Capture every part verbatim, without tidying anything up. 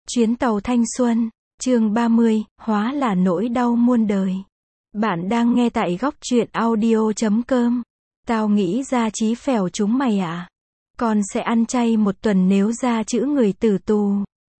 Chuyến tàu thanh xuân, chương ba mươi, hóa là nỗi đau muôn đời. Bạn đang nghe tại góc truyện audio chấm com. Tao nghĩ ra Chí phèo chúng mày ạ. Con sẽ ăn chay một tuần nếu ra chữ người tử tù.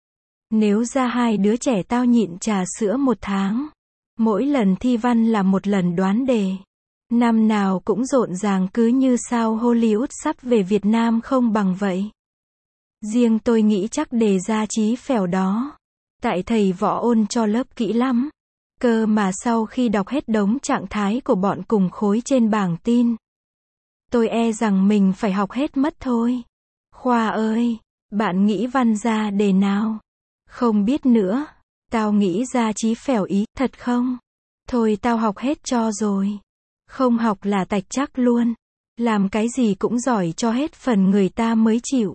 Nếu ra hai đứa trẻ tao nhịn trà sữa một tháng. Mỗi lần thi văn là một lần đoán đề. Năm nào cũng rộn ràng cứ như sao Hollywood sắp về Việt Nam không bằng vậy. Riêng tôi nghĩ chắc đề ra Chí phèo đó. Tại thầy võ ôn cho lớp kỹ lắm. Cơ mà sau khi đọc hết đống trạng thái của bọn cùng khối trên bảng tin, tôi e rằng mình phải học hết mất thôi. Khoa ơi, bạn nghĩ văn ra đề nào? Không biết nữa. Tao nghĩ ra Chí phèo ý, thật không? Thôi tao học hết cho rồi. Không học là tạch chắc luôn. Làm cái gì cũng giỏi cho hết phần người ta mới chịu.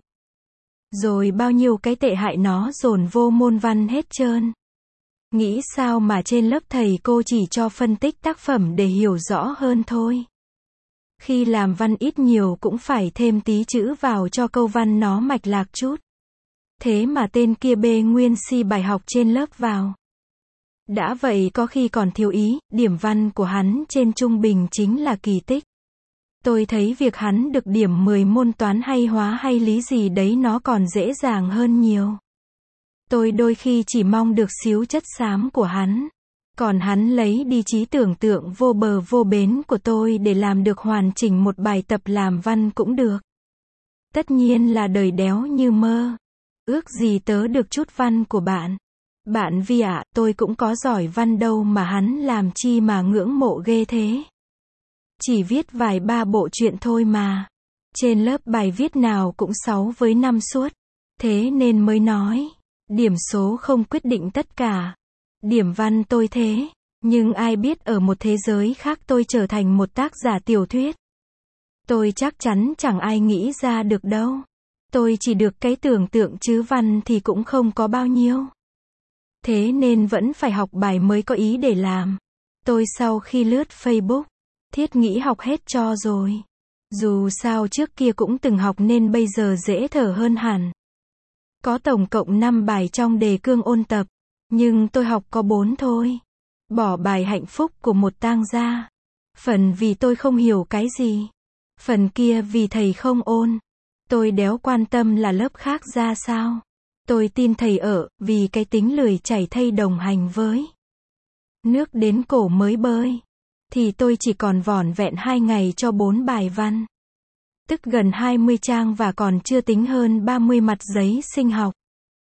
Rồi bao nhiêu cái tệ hại nó dồn vô môn văn hết trơn. Nghĩ sao mà trên lớp thầy cô chỉ cho phân tích tác phẩm để hiểu rõ hơn thôi. Khi làm văn ít nhiều cũng phải thêm tí chữ vào cho câu văn nó mạch lạc chút. Thế mà tên kia bê nguyên si bài học trên lớp vào. Đã vậy có khi còn thiếu ý, điểm văn của hắn trên trung bình chính là kỳ tích. Tôi thấy việc hắn được điểm mười môn toán hay hóa hay lý gì đấy nó còn dễ dàng hơn nhiều. Tôi đôi khi chỉ mong được xíu chất xám của hắn. Còn hắn lấy đi trí tưởng tượng vô bờ vô bến của tôi để làm được hoàn chỉnh một bài tập làm văn cũng được. Tất nhiên là đời đéo như mơ. Ước gì tớ được chút văn của bạn. Bạn Vi ạ, tôi cũng có giỏi văn đâu mà hắn làm chi mà ngưỡng mộ ghê thế. Chỉ viết vài ba bộ truyện thôi mà. Trên lớp bài viết nào cũng sáu với năm suốt. Thế nên mới nói, điểm số không quyết định tất cả. Điểm văn tôi thế, nhưng ai biết ở một thế giới khác tôi trở thành một tác giả tiểu thuyết. Tôi chắc chắn chẳng ai nghĩ ra được đâu. Tôi chỉ được cái tưởng tượng chứ văn thì cũng không có bao nhiêu. Thế nên vẫn phải học bài mới có ý để làm. Tôi sau khi lướt Facebook, thiết nghĩ học hết cho rồi. Dù sao trước kia cũng từng học nên bây giờ dễ thở hơn hẳn. Có tổng cộng năm bài trong đề cương ôn tập, nhưng tôi học có bốn thôi. Bỏ bài hạnh phúc của một tang gia. Phần vì tôi không hiểu cái gì. Phần kia vì thầy không ôn. Tôi đéo quan tâm là lớp khác ra sao. Tôi tin thầy ở, vì cái tính lười chảy thây đồng hành với. Nước đến cổ mới bơi. Thì tôi chỉ còn vỏn vẹn hai ngày cho bốn bài văn. Tức gần hai mươi trang và còn chưa tính hơn ba mươi mặt giấy sinh học.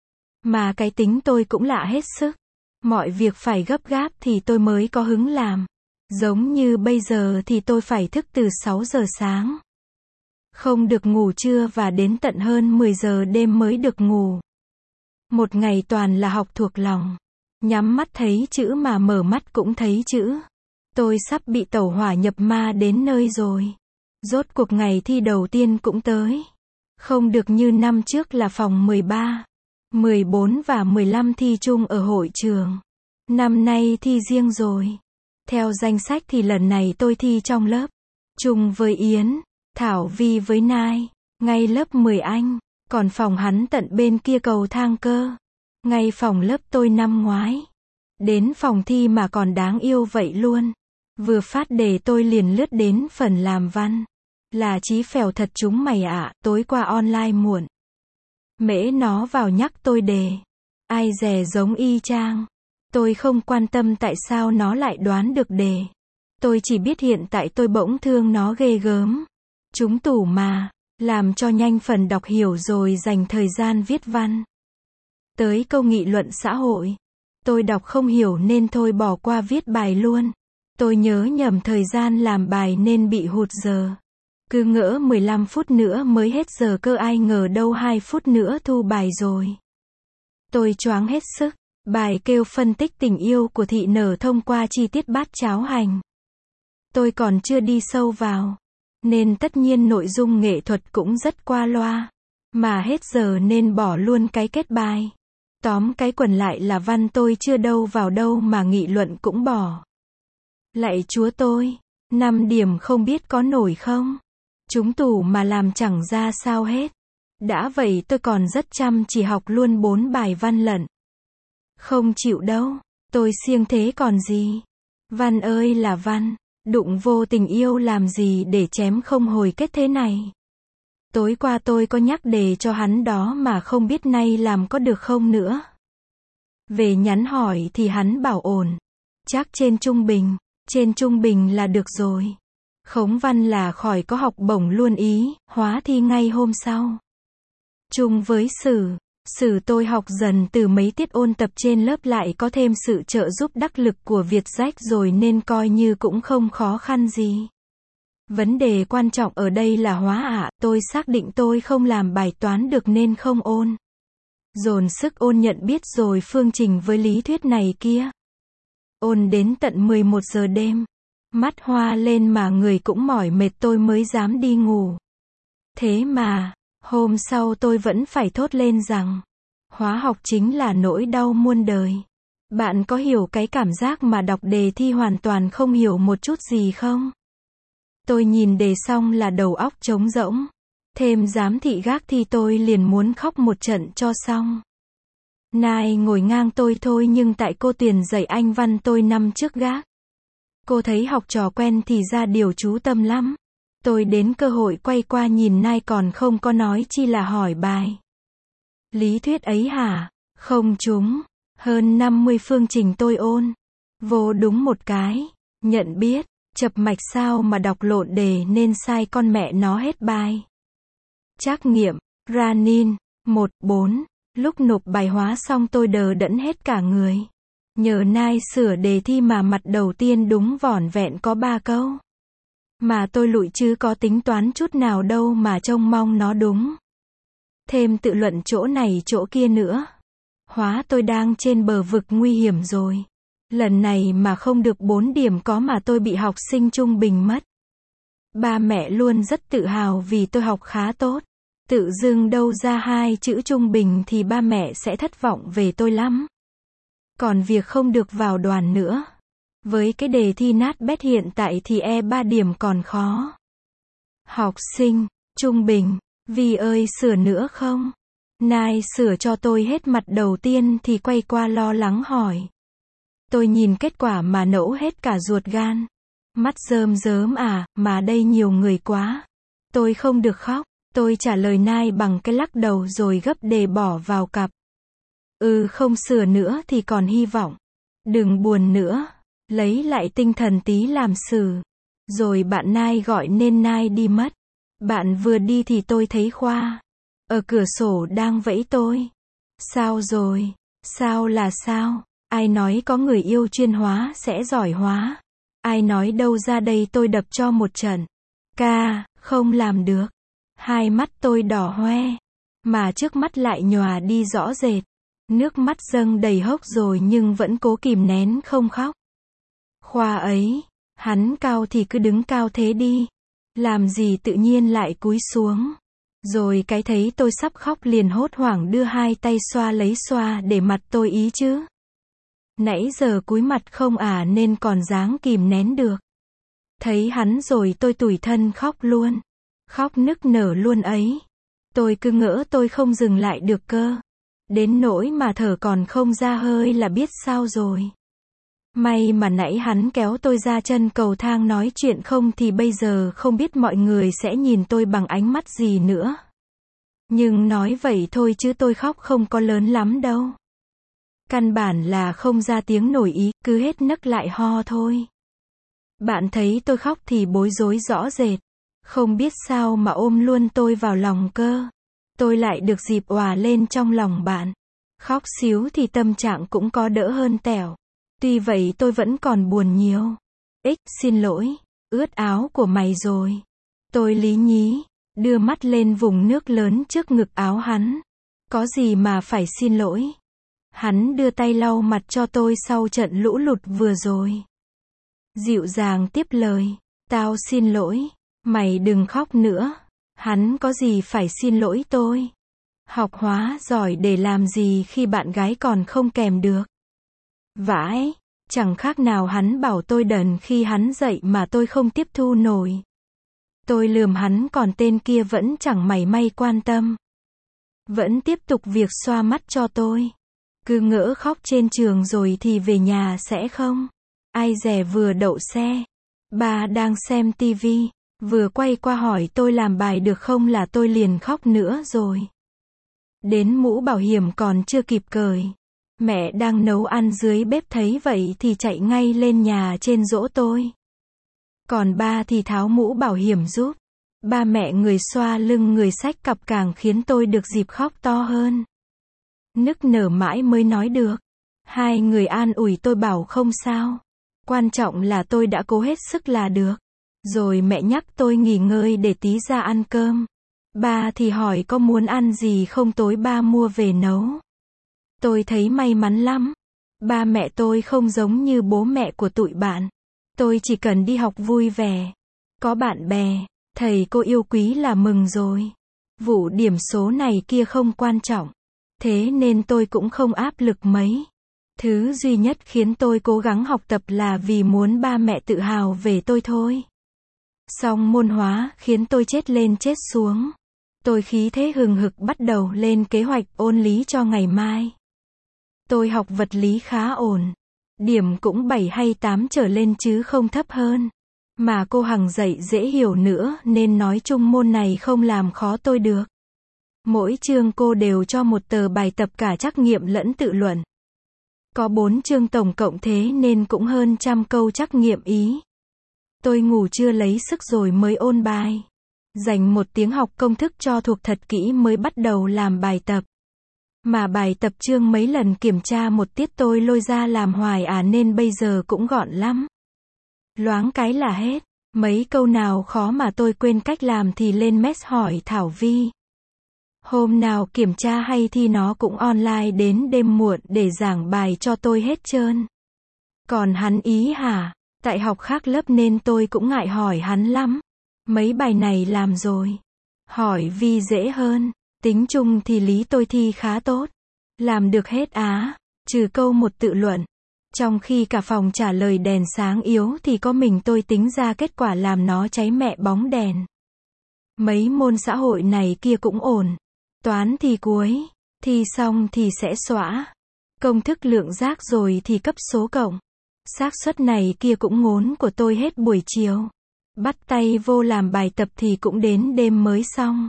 Mà cái tính tôi cũng lạ hết sức. Mọi việc phải gấp gáp thì tôi mới có hứng làm. Giống như bây giờ thì tôi phải thức từ sáu giờ sáng. Không được ngủ trưa và đến tận hơn mười giờ đêm mới được ngủ. Một ngày toàn là học thuộc lòng. Nhắm mắt thấy chữ mà mở mắt cũng thấy chữ. Tôi sắp bị tẩu hỏa nhập ma đến nơi rồi. Rốt cuộc ngày thi đầu tiên cũng tới. Không được như năm trước là phòng mười ba, mười bốn và mười lăm thi chung ở hội trường. Năm nay thi riêng rồi. Theo danh sách thì lần này tôi thi trong lớp. Chung với Yến, Thảo Vi với Nai. Ngay lớp mười anh. Còn phòng hắn tận bên kia cầu thang cơ. Ngay phòng lớp tôi năm ngoái. Đến phòng thi mà còn đáng yêu vậy luôn. Vừa phát đề tôi liền lướt đến phần làm văn. Là Chí phèo thật chúng mày ạ, tối qua online muộn. Mễ nó vào nhắc tôi đề. Ai dè giống y chang. Tôi không quan tâm tại sao nó lại đoán được đề. Tôi chỉ biết hiện tại tôi bỗng thương nó ghê gớm. Chúng tủ mà, làm cho nhanh phần đọc hiểu rồi dành thời gian viết văn. Tới câu nghị luận xã hội. Tôi đọc không hiểu nên thôi bỏ qua viết bài luôn. Tôi nhớ nhầm thời gian làm bài nên bị hụt giờ. Cứ ngỡ mười lăm phút nữa mới hết giờ cơ ai ngờ đâu hai phút nữa thu bài rồi. Tôi choáng hết sức. Bài kêu phân tích tình yêu của thị nở thông qua chi tiết bát cháo hành. Tôi còn chưa đi sâu vào. Nên tất nhiên nội dung nghệ thuật cũng rất qua loa. Mà hết giờ nên bỏ luôn cái kết bài. Tóm cái quần lại là văn tôi chưa đâu vào đâu mà nghị luận cũng bỏ. Lạy chúa tôi, năm điểm không biết có nổi không? Chúng tủ mà làm chẳng ra sao hết. Đã vậy tôi còn rất chăm chỉ học luôn bốn bài văn lận. Không chịu đâu. Tôi siêng thế còn gì. Văn ơi là văn. Đụng vô tình yêu làm gì để chém không hồi kết thế này. Tối qua tôi có nhắc đề cho hắn đó mà không biết nay làm có được không nữa. Về nhắn hỏi thì hắn bảo ổn. Chắc trên trung bình. Trên trung bình là được rồi. Khống văn là khỏi có học bổng luôn ý, hóa thi ngay hôm sau. Chung với sử. Sử tôi học dần từ mấy tiết ôn tập trên lớp lại có thêm sự trợ giúp đắc lực của Việt Rách rồi nên coi như cũng không khó khăn gì. Vấn đề quan trọng ở đây là hóa ạ, tôi xác định tôi không làm bài toán được nên không ôn. Dồn sức ôn nhận biết rồi phương trình với lý thuyết này kia. Ôn đến tận mười một giờ đêm. Mắt hoa lên mà người cũng mỏi mệt tôi mới dám đi ngủ. Thế mà, hôm sau tôi vẫn phải thốt lên rằng, hóa học chính là nỗi đau muôn đời. Bạn có hiểu cái cảm giác mà đọc đề thi hoàn toàn không hiểu một chút gì không? Tôi nhìn đề xong là đầu óc trống rỗng. Thêm giám thị gác thi tôi liền muốn khóc một trận cho xong. Nai ngồi ngang tôi thôi nhưng tại cô Tuyền dạy anh văn tôi năm trước gác. Cô thấy học trò quen thì ra điều chú tâm lắm. Tôi đến cơ hội quay qua nhìn Nai còn không có nói chi là hỏi bài. Lý thuyết ấy hả? Không trúng. Hơn năm mươi phương trình tôi ôn. Vô đúng một cái. Nhận biết. Chập mạch sao mà đọc lộn đề nên sai con mẹ nó hết bài. Trắc nghiệm. Ranin. một bốn. Lúc nộp bài hóa xong tôi đờ đẫn hết cả người. Nhờ Nai sửa đề thi mà mặt đầu tiên đúng vỏn vẹn có ba câu. Mà tôi lụi chứ có tính toán chút nào đâu mà trông mong nó đúng. Thêm tự luận chỗ này chỗ kia nữa. Hóa tôi đang trên bờ vực nguy hiểm rồi. Lần này mà không được bốn điểm có mà tôi bị học sinh trung bình mất. Ba mẹ luôn rất tự hào vì tôi học khá tốt. Tự dưng đâu ra hai chữ trung bình thì ba mẹ sẽ thất vọng về tôi lắm. Còn việc không được vào đoàn nữa. Với cái đề thi nát bét hiện tại thì e ba điểm còn khó. Học sinh, trung bình, Vi ơi sửa nữa không? Nai sửa cho tôi hết mặt đầu tiên thì quay qua lo lắng hỏi. Tôi nhìn kết quả mà nẫu hết cả ruột gan. Mắt rơm rớm à, mà đây nhiều người quá. Tôi không được khóc. Tôi trả lời Nai bằng cái lắc đầu rồi gấp đề bỏ vào cặp. Ừ không sửa nữa thì còn hy vọng. Đừng buồn nữa. Lấy lại tinh thần tí làm xử. Rồi bạn Nai gọi nên Nai đi mất. Bạn vừa đi thì tôi thấy Khoa. Ở cửa sổ đang vẫy tôi. Sao rồi? Sao là sao? Ai nói có người yêu chuyên hóa sẽ giỏi hóa? Ai nói đâu ra đây tôi đập cho một trận. Ca, không làm được. Hai mắt tôi đỏ hoe. Mà trước mắt lại nhòa đi rõ rệt. Nước mắt dâng đầy hốc rồi nhưng vẫn cố kìm nén không khóc. Khoa ấy, hắn cao thì cứ đứng cao thế đi. Làm gì tự nhiên lại cúi xuống. Rồi cái thấy tôi sắp khóc liền hốt hoảng đưa hai tay xoa lấy xoa để mặt tôi ý chứ. Nãy giờ cúi mặt không à nên còn dáng kìm nén được. Thấy hắn rồi tôi tủi thân khóc luôn. Khóc nức nở luôn ấy. Tôi cứ ngỡ tôi không dừng lại được cơ. Đến nỗi mà thở còn không ra hơi là biết sao rồi. May mà nãy hắn kéo tôi ra chân cầu thang nói chuyện không thì bây giờ không biết mọi người sẽ nhìn tôi bằng ánh mắt gì nữa. Nhưng nói vậy thôi chứ tôi khóc không có lớn lắm đâu. Căn bản là không ra tiếng nổi ý, cứ hết nấc lại ho thôi. Bạn thấy tôi khóc thì bối rối rõ rệt. Không biết sao mà ôm luôn tôi vào lòng cơ. Tôi lại được dịp òa lên trong lòng bạn. Khóc xíu thì tâm trạng cũng có đỡ hơn tẻo. Tuy vậy tôi vẫn còn buồn nhiều. Ích, xin lỗi, ướt áo của mày rồi. Tôi lý nhí, đưa mắt lên vùng nước lớn trước ngực áo hắn. Có gì mà phải xin lỗi. Hắn đưa tay lau mặt cho tôi sau trận lũ lụt vừa rồi. Dịu dàng tiếp lời, tao xin lỗi, mày đừng khóc nữa. Hắn có gì phải xin lỗi tôi. Học hóa giỏi để làm gì khi bạn gái còn không kèm được. Vãi, chẳng khác nào hắn bảo tôi đần khi hắn dạy mà tôi không tiếp thu nổi. Tôi lườm hắn còn tên kia vẫn chẳng mảy may quan tâm. Vẫn tiếp tục việc xoa mắt cho tôi. Cứ ngỡ khóc trên trường rồi thì về nhà sẽ không. Ai dè vừa đậu xe. Ba đang xem tivi, vừa quay qua hỏi tôi làm bài được không là tôi liền khóc nữa rồi. Đến mũ bảo hiểm còn chưa kịp cởi. Mẹ đang nấu ăn dưới bếp thấy vậy thì chạy ngay lên nhà trên dỗ tôi. Còn ba thì tháo mũ bảo hiểm giúp. Ba mẹ người xoa lưng người xách cặp càng khiến tôi được dịp khóc to hơn. Nức nở mãi mới nói được. Hai người an ủi tôi bảo không sao. Quan trọng là tôi đã cố hết sức là được. Rồi mẹ nhắc tôi nghỉ ngơi để tí ra ăn cơm. Ba thì hỏi có muốn ăn gì không tối ba mua về nấu. Tôi thấy may mắn lắm. Ba mẹ tôi không giống như bố mẹ của tụi bạn. Tôi chỉ cần đi học vui vẻ. Có bạn bè, thầy cô yêu quý là mừng rồi. Vụ điểm số này kia không quan trọng. Thế nên tôi cũng không áp lực mấy. Thứ duy nhất khiến tôi cố gắng học tập là vì muốn ba mẹ tự hào về tôi thôi. Xong môn hóa khiến tôi chết lên chết xuống. Tôi khí thế hừng hực bắt đầu lên kế hoạch ôn lý cho ngày mai. Tôi học vật lý khá ổn. Điểm cũng bảy hay tám trở lên chứ không thấp hơn. Mà cô Hằng dạy dễ hiểu nữa nên nói chung môn này không làm khó tôi được. Mỗi chương cô đều cho một tờ bài tập cả trắc nghiệm lẫn tự luận. Có bốn chương tổng cộng thế nên cũng hơn trăm câu trắc nghiệm ý. Tôi ngủ trưa lấy sức rồi mới ôn bài. Dành một tiếng học công thức cho thuộc thật kỹ mới bắt đầu làm bài tập. Mà bài tập chương mấy lần kiểm tra một tiết tôi lôi ra làm hoài à nên bây giờ cũng gọn lắm. Loáng cái là hết. Mấy câu nào khó mà tôi quên cách làm thì lên mess hỏi Thảo Vi. Hôm nào kiểm tra hay thi nó cũng online đến đêm muộn để giảng bài cho tôi hết trơn. Còn hắn ý hả? Tại học khác lớp nên tôi cũng ngại hỏi hắn lắm. Mấy bài này làm rồi. Hỏi Vi dễ hơn. Tính chung thì lý tôi thi khá tốt. Làm được hết á. Trừ câu một tự luận. Trong khi cả phòng trả lời đèn sáng yếu thì có mình tôi tính ra kết quả làm nó cháy mẹ bóng đèn. Mấy môn xã hội này kia cũng ổn. Toán thì cuối. Thi xong thì sẽ xóa. Công thức lượng giác rồi thì cấp số cộng. Xác suất này kia cũng ngốn của tôi hết buổi chiều. Bắt tay vô làm bài tập thì cũng đến đêm mới xong.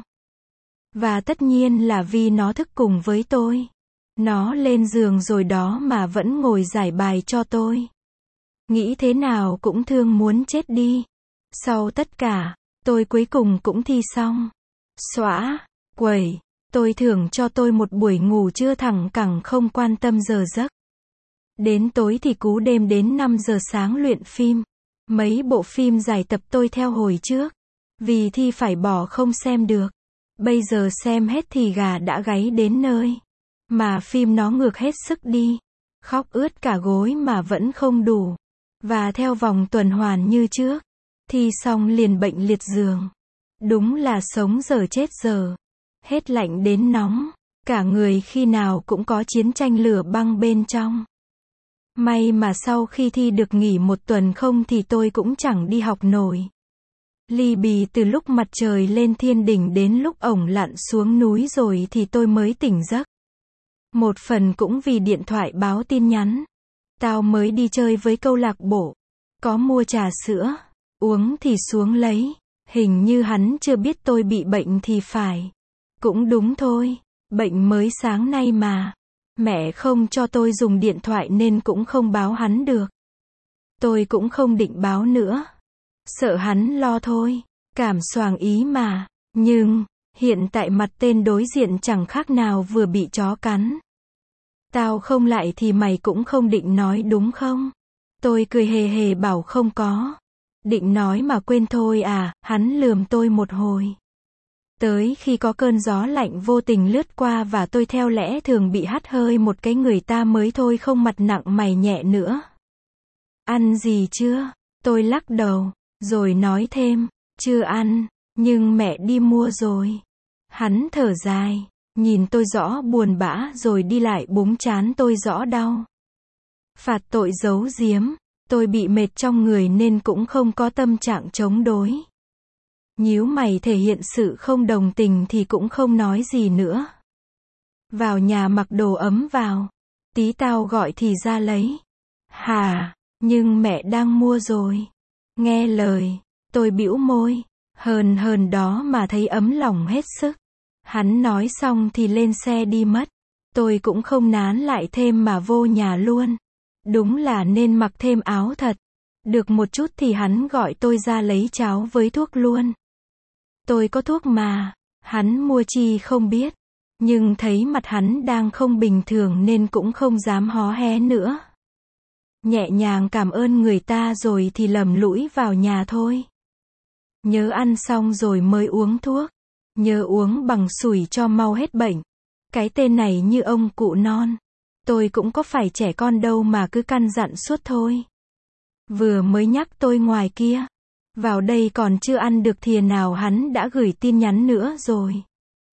Và tất nhiên là vì nó thức cùng với tôi. Nó lên giường rồi đó mà vẫn ngồi giải bài cho tôi. Nghĩ thế nào cũng thương muốn chết đi. Sau tất cả, tôi cuối cùng cũng thi xong. Xóa, quẩy, tôi thưởng cho tôi một buổi ngủ trưa thẳng cẳng không quan tâm giờ giấc. Đến tối thì cú đêm đến năm giờ sáng luyện phim. Mấy bộ phim giải tập tôi theo hồi trước. Vì thi phải bỏ không xem được. Bây giờ xem hết thì gà đã gáy đến nơi. Mà phim nó ngược hết sức đi. Khóc ướt cả gối mà vẫn không đủ. Và theo vòng tuần hoàn như trước. Thi xong liền bệnh liệt giường. Đúng là sống giờ chết giờ. Hết lạnh đến nóng. Cả người khi nào cũng có chiến tranh lửa băng bên trong. May mà sau khi thi được nghỉ một tuần không thì tôi cũng chẳng đi học nổi. Ly bì từ lúc mặt trời lên thiên đỉnh đến lúc ổng lặn xuống núi rồi thì tôi mới tỉnh giấc. Một phần cũng vì điện thoại báo tin nhắn. Tao mới đi chơi với câu lạc bộ. Có mua trà sữa. Uống thì xuống lấy. Hình như hắn chưa biết tôi bị bệnh thì phải. Cũng đúng thôi. Bệnh mới sáng nay mà. Mẹ không cho tôi dùng điện thoại nên cũng không báo hắn được. Tôi cũng không định báo nữa. Sợ hắn lo thôi. Cảm xoàng ý mà. Nhưng, hiện tại mặt tên đối diện chẳng khác nào vừa bị chó cắn. Tao không lại thì mày cũng không định nói đúng không? Tôi cười hề hề bảo không có. Định nói mà quên thôi à, hắn lườm tôi một hồi. Tới khi có cơn gió lạnh vô tình lướt qua và tôi theo lẽ thường bị hắt hơi một cái người ta mới thôi không mặt nặng mày nhẹ nữa. Ăn gì chưa? Tôi lắc đầu, rồi nói thêm, chưa ăn, nhưng mẹ đi mua rồi. Hắn thở dài, nhìn tôi rõ buồn bã rồi đi lại búng trán tôi rõ đau. Phạt tội giấu giếm, tôi bị mệt trong người nên cũng không có tâm trạng chống đối. Nhíu mày thể hiện sự không đồng tình thì cũng không nói gì nữa. Vào nhà mặc đồ ấm vào. Tí tao gọi thì ra lấy. Hả, nhưng mẹ đang mua rồi. Nghe lời, tôi bĩu môi, hờn hờn đó mà thấy ấm lòng hết sức. Hắn nói xong thì lên xe đi mất. Tôi cũng không nán lại thêm mà vô nhà luôn. Đúng là nên mặc thêm áo thật. Được một chút thì hắn gọi tôi ra lấy cháo với thuốc luôn. Tôi có thuốc mà, hắn mua chi không biết. Nhưng thấy mặt hắn đang không bình thường nên cũng không dám hó hé nữa. Nhẹ nhàng cảm ơn người ta rồi thì lầm lũi vào nhà thôi. Nhớ ăn xong rồi mới uống thuốc. Nhớ uống bằng sủi cho mau hết bệnh. Cái tên này như ông cụ non. Tôi cũng có phải trẻ con đâu mà cứ căn dặn suốt thôi. Vừa mới nhắc tôi ngoài kia. Vào đây còn chưa ăn được thìa nào hắn đã gửi tin nhắn nữa rồi.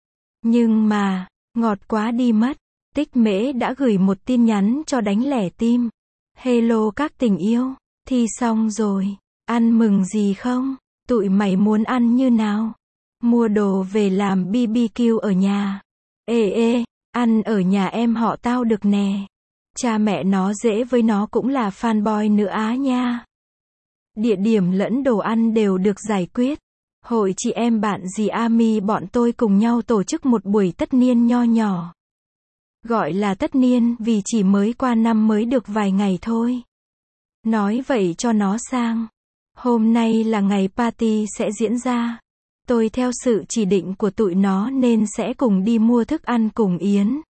Nhưng mà, ngọt quá đi mất. Tích Mễ đã gửi một tin nhắn cho đánh lẻ tim. Hello các tình yêu. Thi xong rồi. Ăn mừng gì không? Tụi mày muốn ăn như nào? Mua đồ về làm bê bê kiu ở nhà. Ê ê, ăn ở nhà em họ tao được nè. Cha mẹ nó dễ với nó cũng là fanboy nữa á nha. Địa điểm lẫn đồ ăn đều được giải quyết. Hội chị em bạn dì Ami bọn tôi cùng nhau tổ chức một buổi tất niên nho nhỏ. Gọi là tất niên vì chỉ mới qua năm mới được vài ngày thôi. Nói vậy cho nó sang. Hôm nay là ngày party sẽ diễn ra. Tôi theo sự chỉ định của tụi nó nên sẽ cùng đi mua thức ăn cùng Yến.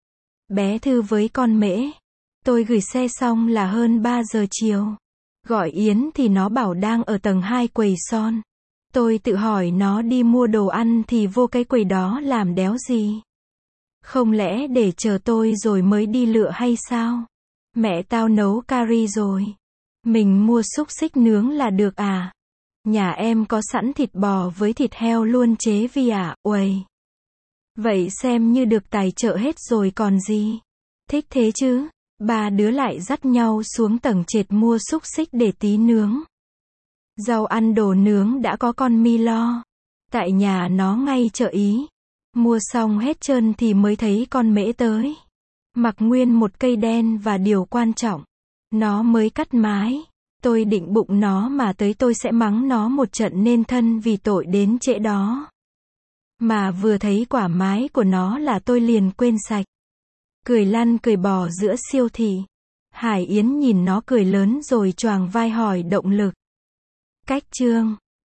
Bé Thư với con Mễ. Tôi gửi xe xong là hơn ba giờ chiều. Gọi Yến thì nó bảo đang ở tầng hai quầy son. Tôi tự hỏi nó đi mua đồ ăn thì vô cái quầy đó làm đéo gì. Không lẽ để chờ tôi rồi mới đi lựa hay sao? Mẹ tao nấu cari rồi. Mình mua xúc xích nướng là được à? Nhà em có sẵn thịt bò với thịt heo luôn chế vi à, uầy. Vậy xem như được tài trợ hết rồi còn gì. Thích thế chứ? Ba đứa lại dắt nhau xuống tầng trệt mua xúc xích để tí nướng. Rau ăn đồ nướng đã có con mi lo. Tại nhà nó ngay chợ Ý. Mua xong hết trơn thì mới thấy con Mễ tới. Mặc nguyên một cây đen và điều quan trọng. Nó mới cắt mái. Tôi định bụng nó mà tới tôi sẽ mắng nó một trận nên thân vì tội đến trễ đó. Mà vừa thấy quả mái của nó là tôi liền quên sạch. Cười lăn cười bò giữa siêu thị. Hải Yến nhìn nó cười lớn rồi choàng vai hỏi động lực. Cách chương